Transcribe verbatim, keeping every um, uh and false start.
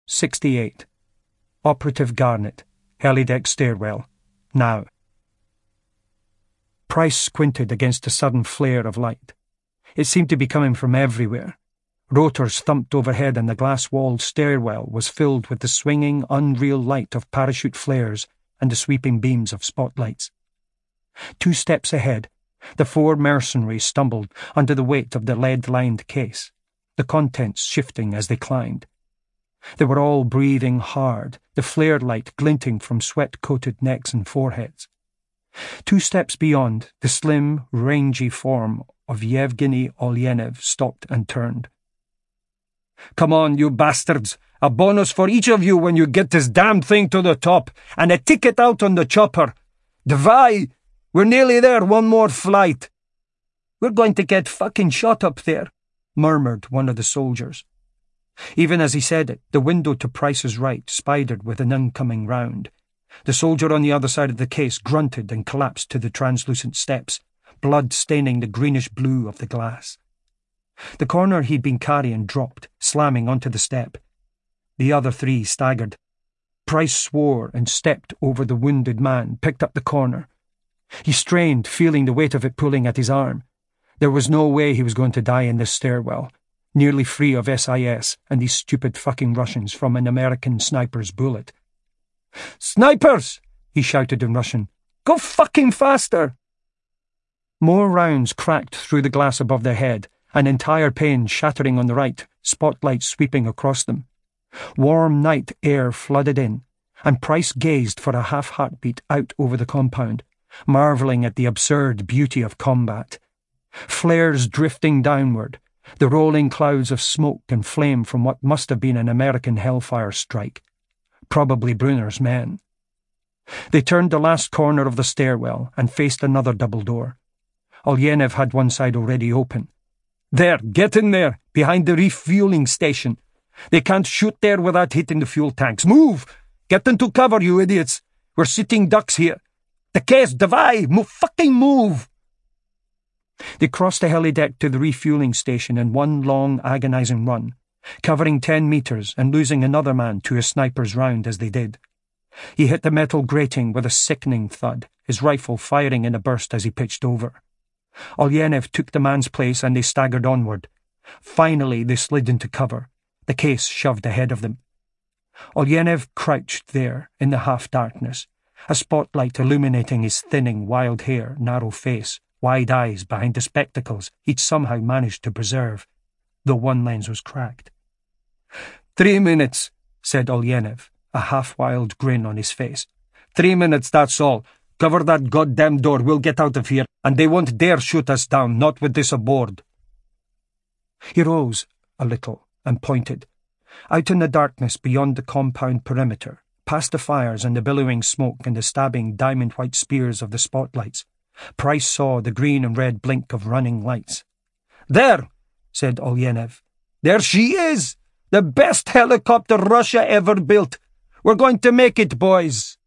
sixty-eight. Operative Garnett. Helideck stairwell. Now. Price squinted against a sudden flare of light. It seemed to be coming from everywhere. Rotors thumped overhead and the glass-walled stairwell was filled with the swinging, unreal light of parachute flares and the sweeping beams of spotlights. Two steps ahead, the four mercenaries stumbled under the weight of the lead-lined case, the contents shifting as they climbed. They were all breathing hard, the flare light glinting from sweat-coated necks and foreheads. Two steps beyond, the slim, rangy form of Yevgeny Olyenev stopped and turned. "Come on, you bastards! A bonus for each of you when you get this damn thing to the top, and a ticket out on the chopper! Davai! We're nearly there, one more flight!" "We're going to get fucking shot up there," murmured one of the soldiers. Even as he said it, the window to Price's right spidered with an incoming round. The soldier on the other side of the case grunted and collapsed to the translucent steps, blood staining the greenish blue of the glass. The corner he'd been carrying dropped, slamming onto the step. The other three staggered. Price swore and stepped over the wounded man, picked up the corner. He strained, feeling the weight of it pulling at his arm. There was no way he was going to die in this stairwell, nearly free of S I S and these stupid fucking Russians from an American sniper's bullet. "Snipers!" he shouted in Russian. "Go fucking faster!" More rounds cracked through the glass above their head, an entire pane shattering on the right, spotlights sweeping across them. Warm night air flooded in, and Price gazed for a half-heartbeat out over the compound, marvelling at the absurd beauty of combat. Flares drifting downward, the rolling clouds of smoke and flame from what must have been an American hellfire strike. Probably Brunner's men. They turned the last corner of the stairwell and faced another double door. Olyenev had one side already open. "There, get in there, behind the refueling station. They can't shoot there without hitting the fuel tanks. Move! Get into cover, you idiots! We're sitting ducks here. The case, davai! Move, fucking move!" They crossed the helideck to the refueling station in one long, agonizing run, covering ten meters and losing another man to a sniper's round as they did. He hit the metal grating with a sickening thud, his rifle firing in a burst as he pitched over. Olyenev took the man's place and they staggered onward. Finally they slid into cover, the case shoved ahead of them. Olyenev crouched there in the half-darkness, a spotlight illuminating his thinning, wild hair, narrow face, wide eyes behind the spectacles he'd somehow managed to preserve, though one lens was cracked. "Three minutes," said Olyenev, a half-wild grin on his face. "Three minutes, that's all. Cover that goddamn door, we'll get out of here, and they won't dare shoot us down, not with this aboard." He rose a little and pointed. Out in the darkness beyond the compound perimeter, past the fires and the billowing smoke and the stabbing diamond-white spears of the spotlights, Price saw the green and red blink of running lights. "There!" said Olyenev. "There she is! The best helicopter Russia ever built! We're going to make it, boys!"